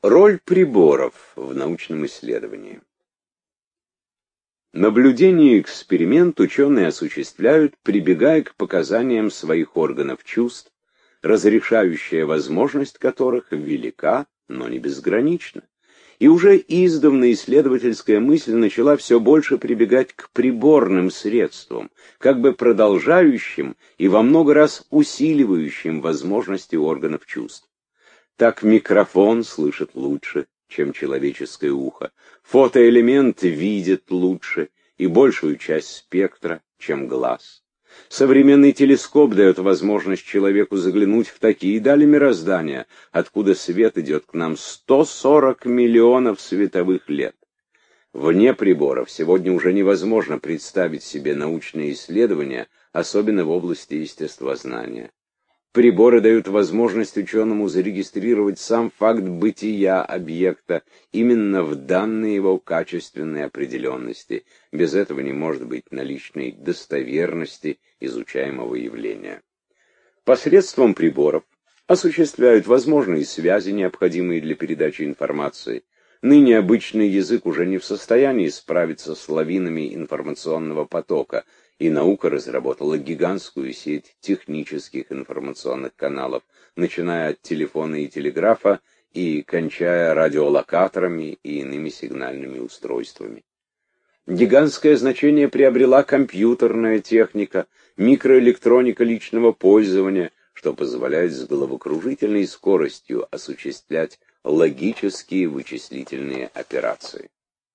Роль приборов в научном исследовании. Наблюдение и эксперимент ученые осуществляют, прибегая к показаниям своих органов чувств, разрешающая возможность которых велика, но не безгранична. И уже издавна исследовательская мысль начала все больше прибегать к приборным средствам, как бы продолжающим и во много раз усиливающим возможности органов чувств. Так микрофон слышит лучше, чем человеческое ухо, фотоэлемент видит лучше и большую часть спектра, чем глаз. Современный телескоп дает возможность человеку заглянуть в такие дали мироздания, откуда свет идет к нам 140 миллионов световых лет. Вне приборов сегодня уже невозможно представить себе научные исследования, особенно в области естествознания. Приборы дают возможность ученому зарегистрировать сам факт бытия объекта именно в данной его качественной определенности. Без этого не может быть наличной достоверности изучаемого явления. Посредством приборов осуществляют возможные связи, необходимые для передачи информации. Ныне обычный язык уже не в состоянии справиться с лавинами информационного потока, и наука разработала гигантскую сеть технических информационных каналов, начиная от телефона и телеграфа и кончая радиолокаторами и иными сигнальными устройствами. Гигантское значение приобрела компьютерная техника, микроэлектроника личного пользования, что позволяет с головокружительной скоростью осуществлять логические вычислительные операции.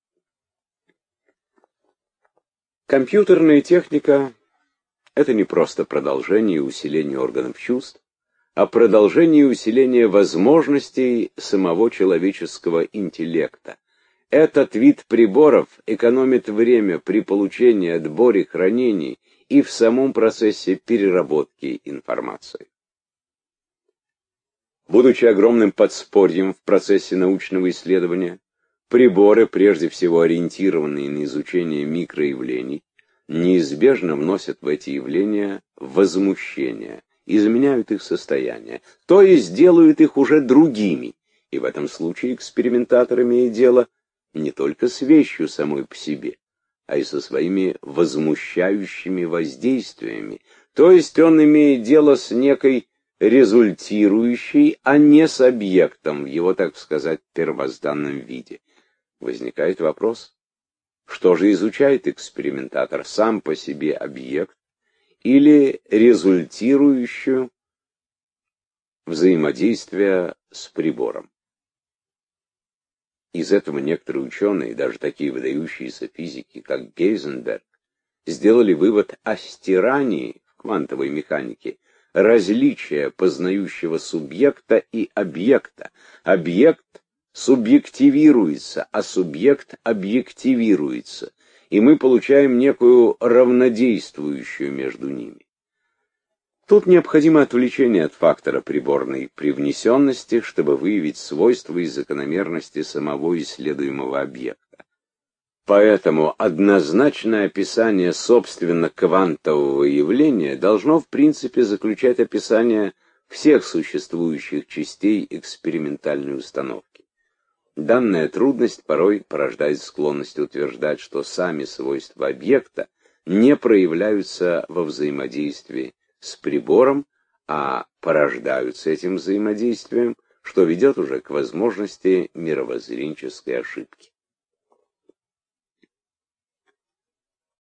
Компьютерная техника — это не просто продолжение и усиление органов чувств, а продолжение и усиление возможностей самого человеческого интеллекта. Этот вид приборов экономит время при получении, отборе, хранении и в самом процессе переработки информации. Будучи огромным подспорьем в процессе научного исследования, приборы, прежде всего ориентированные на изучение микроявлений, неизбежно вносят в эти явления возмущение, изменяют их состояние, то есть делают их уже другими, и в этом случае экспериментатор имеет дело не только с вещью самой по себе, а и со своими возмущающими воздействиями, то есть он имеет дело с некой результирующей, а не с объектом в его, так сказать, первозданном виде. Возникает вопрос, что же изучает экспериментатор, сам по себе объект или результирующую взаимодействие с прибором? Из этого некоторые ученые, даже такие выдающиеся физики, как Гейзенберг, сделали вывод о стирании в квантовой механике различия познающего субъекта и объекта. Объект субъективируется, а субъект объективируется, и мы получаем некую равнодействующую между ними. Тут необходимо отвлечение от фактора приборной привнесенности, чтобы выявить свойства и закономерности самого исследуемого объекта. Поэтому однозначное описание собственно квантового явления должно в принципе заключать описание всех существующих частей экспериментальной установки. Данная трудность порой порождает склонность утверждать, что сами свойства объекта не проявляются во взаимодействии с прибором, а порождаются этим взаимодействием, что ведет уже к возможности мировоззренческой ошибки.